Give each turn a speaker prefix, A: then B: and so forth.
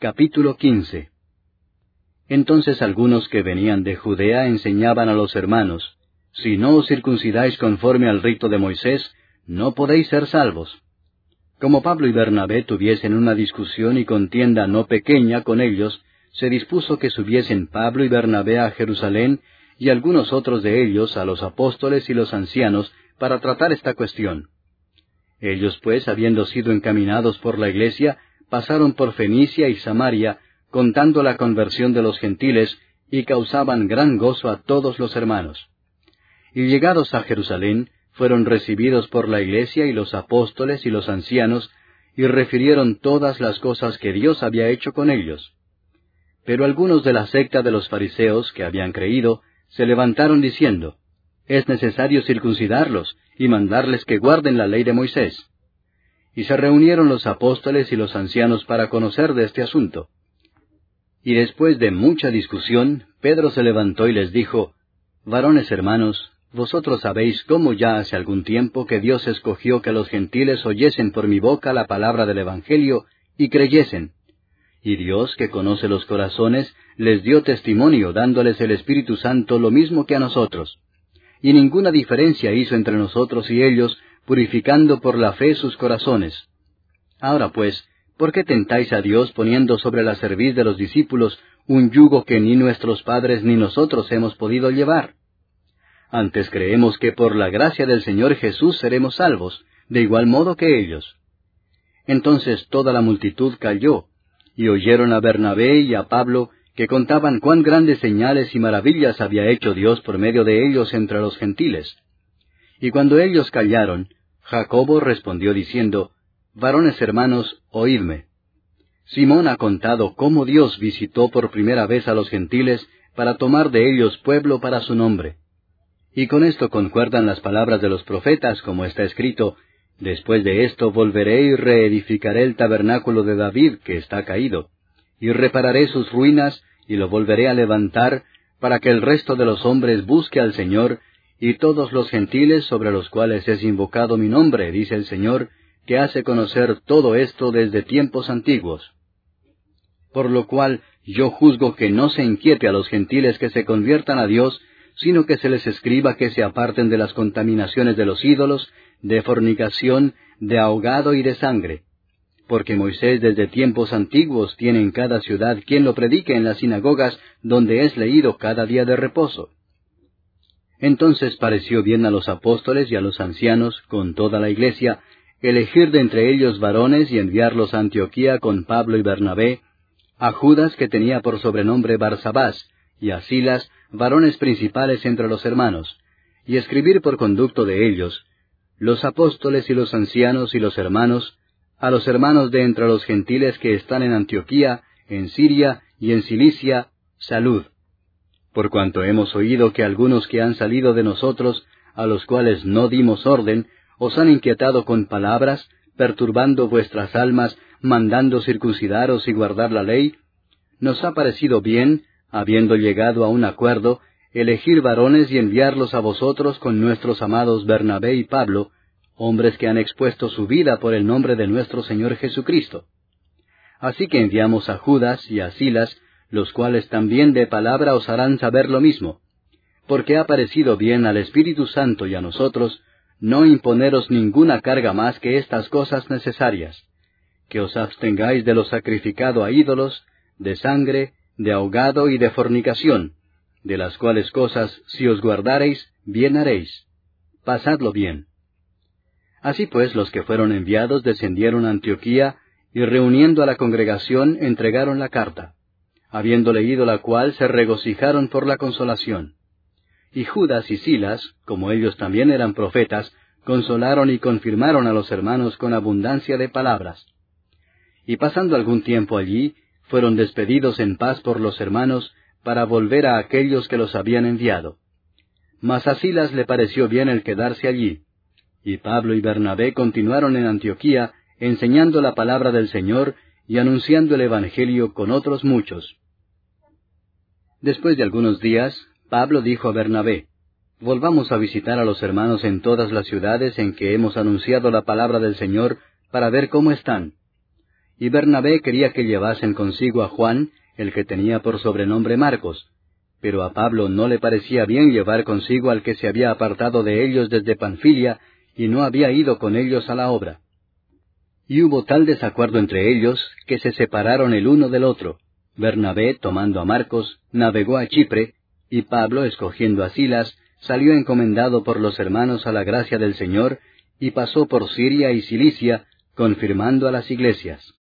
A: Capítulo 15. Entonces algunos que venían de Judea enseñaban a los hermanos: Si no os circuncidáis conforme al rito de Moisés, no podéis ser salvos. Como Pablo y Bernabé tuviesen una discusión y contienda no pequeña con ellos, se dispuso que subiesen Pablo y Bernabé a Jerusalén, y algunos otros de ellos a los apóstoles y los ancianos, para tratar esta cuestión. Ellos pues, habiendo sido encaminados por la iglesia, pasaron por Fenicia y Samaria, contando la conversión de los gentiles, y causaban gran gozo a todos los hermanos. Y llegados a Jerusalén, fueron recibidos por la iglesia y los apóstoles y los ancianos, y refirieron todas las cosas que Dios había hecho con ellos. Pero algunos de la secta de los fariseos, que habían creído, se levantaron diciendo: Es necesario circuncidarlos, y mandarles que guarden la ley de Moisés. Y se reunieron los apóstoles y los ancianos para conocer de este asunto. Y después de mucha discusión, Pedro se levantó y les dijo: Varones hermanos, vosotros sabéis cómo ya hace algún tiempo que Dios escogió que los gentiles oyesen por mi boca la palabra del Evangelio y creyesen. Y Dios, que conoce los corazones, les dio testimonio, dándoles el Espíritu Santo lo mismo que a nosotros. Y ninguna diferencia hizo entre nosotros y ellos, purificando por la fe sus corazones. Ahora pues, ¿por qué tentáis a Dios poniendo sobre la cerviz de los discípulos un yugo que ni nuestros padres ni nosotros hemos podido llevar? Antes creemos que por la gracia del Señor Jesús seremos salvos, de igual modo que ellos. Entonces toda la multitud calló, y oyeron a Bernabé y a Pablo, que contaban cuán grandes señales y maravillas había hecho Dios por medio de ellos entre los gentiles. Y cuando ellos callaron, Jacobo respondió diciendo: Varones hermanos, oídme. Simón ha contado cómo Dios visitó por primera vez a los gentiles para tomar de ellos pueblo para su nombre. Y con esto concuerdan las palabras de los profetas, como está escrito: Después de esto volveré y reedificaré el tabernáculo de David, que está caído, y repararé sus ruinas, y lo volveré a levantar, para que el resto de los hombres busque al Señor, y todos los gentiles sobre los cuales es invocado mi nombre, dice el Señor, que hace conocer todo esto desde tiempos antiguos. Por lo cual yo juzgo que no se inquiete a los gentiles que se conviertan a Dios, sino que se les escriba que se aparten de las contaminaciones de los ídolos, de fornicación, de ahogado y de sangre. Porque Moisés desde tiempos antiguos tiene en cada ciudad quien lo predique en las sinagogas, donde es leído cada día de reposo. Entonces pareció bien a los apóstoles y a los ancianos, con toda la iglesia, elegir de entre ellos varones y enviarlos a Antioquía con Pablo y Bernabé, a Judas, que tenía por sobrenombre Barsabás, y a Silas, varones principales entre los hermanos, y escribir por conducto de ellos: Los apóstoles y los ancianos y los hermanos, a los hermanos de entre los gentiles que están en Antioquía, en Siria y en Cilicia, salud. Por cuanto hemos oído que algunos que han salido de nosotros, a los cuales no dimos orden, os han inquietado con palabras, perturbando vuestras almas, mandando circuncidaros y guardar la ley, nos ha parecido bien, habiendo llegado a un acuerdo, elegir varones y enviarlos a vosotros con nuestros amados Bernabé y Pablo, hombres que han expuesto su vida por el nombre de nuestro Señor Jesucristo. Así que enviamos a Judas y a Silas, los cuales también de palabra os harán saber lo mismo, porque ha parecido bien al Espíritu Santo y a nosotros no imponeros ninguna carga más que estas cosas necesarias: que os abstengáis de lo sacrificado a ídolos, de sangre, de ahogado y de fornicación, de las cuales cosas, si os guardareis, bien haréis. Pasadlo bien. Así pues, los que fueron enviados descendieron a Antioquía, y reuniendo a la congregación entregaron la carta. Habiendo leído la cual, se regocijaron por la consolación. Y Judas y Silas, como ellos también eran profetas, consolaron y confirmaron a los hermanos con abundancia de palabras. Y pasando algún tiempo allí, fueron despedidos en paz por los hermanos, para volver a aquellos que los habían enviado. Mas a Silas le pareció bien el quedarse allí. Y Pablo y Bernabé continuaron en Antioquía, enseñando la palabra del Señor y anunciando el Evangelio con otros muchos. Después de algunos días, Pablo dijo a Bernabé: Volvamos a visitar a los hermanos en todas las ciudades en que hemos anunciado la palabra del Señor, para ver cómo están. y Bernabé quería que llevasen consigo a Juan, el que tenía por sobrenombre Marcos, pero a Pablo no le parecía bien llevar consigo al que se había apartado de ellos desde Panfilia y no había ido con ellos a la obra. Y hubo tal desacuerdo entre ellos que se separaron el uno del otro. Bernabé, tomando a Marcos, navegó a Chipre, y Pablo, escogiendo a Silas, salió encomendado por los hermanos a la gracia del Señor, y pasó por Siria y Cilicia, confirmando a las iglesias.